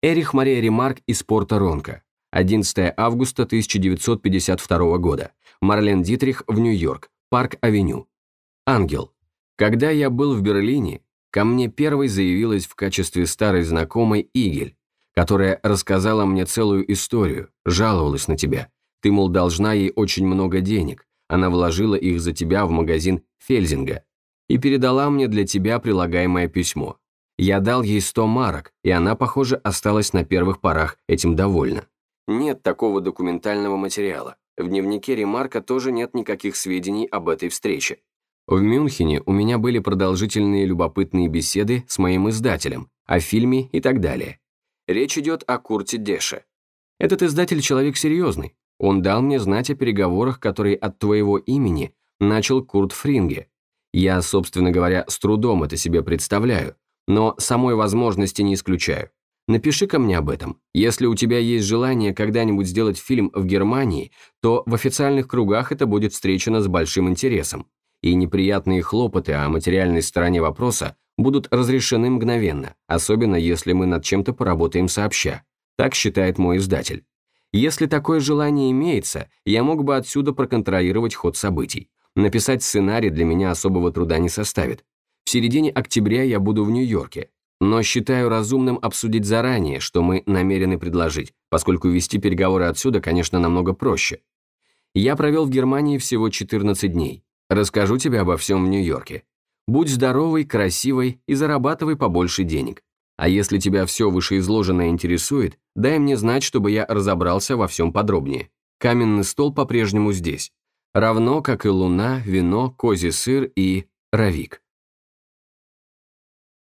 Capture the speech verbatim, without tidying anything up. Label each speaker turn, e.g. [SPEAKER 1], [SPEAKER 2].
[SPEAKER 1] Эрих Мария Ремарк из порта Ронко. одиннадцатого августа тысяча девятьсот пятьдесят второго года. Марлен Дитрих в Нью-Йорк. Парк-авеню. Ангел. Когда я был в Берлине, ко мне первой заявилась в качестве старой знакомой Игель, которая рассказала мне целую историю, жаловалась на тебя. Ты, мол, должна ей очень много денег. Она вложила их за тебя в магазин Фельзинга и передала мне для тебя прилагаемое письмо. Я дал ей сто марок, и она, похоже, осталась на первых порах этим довольна. Нет такого документального материала. В дневнике Ремарка тоже нет никаких сведений об этой встрече. В Мюнхене у меня были продолжительные любопытные беседы с моим издателем, о фильме и так далее. Речь идет о Курте Деше. Этот издатель человек серьезный. Он дал мне знать о переговорах, которые от твоего имени начал Курт Фринге. Я, собственно говоря, с трудом это себе представляю, но самой возможности не исключаю. Напиши-ка мне об этом. Если у тебя есть желание когда-нибудь сделать фильм в Германии, то в официальных кругах это будет встречено с большим интересом, и неприятные хлопоты о материальной стороне вопроса будут разрешены мгновенно, особенно если мы над чем-то поработаем сообща. Так считает мой издатель. Если такое желание имеется, я мог бы отсюда проконтролировать ход событий. Написать сценарий для меня особого труда не составит. В середине октября я буду в Нью-Йорке, но считаю разумным обсудить заранее, что мы намерены предложить, поскольку вести переговоры отсюда, конечно, намного проще. Я провел в Германии всего четырнадцать дней. Расскажу тебе обо всем в Нью-Йорке. Будь здоровой, красивой и зарабатывай побольше денег. А если тебя все вышеизложенное интересует, дай мне знать, чтобы я разобрался во всем подробнее. Каменный стол по-прежнему здесь. Равно, как и луна, вино, козий сыр и равик.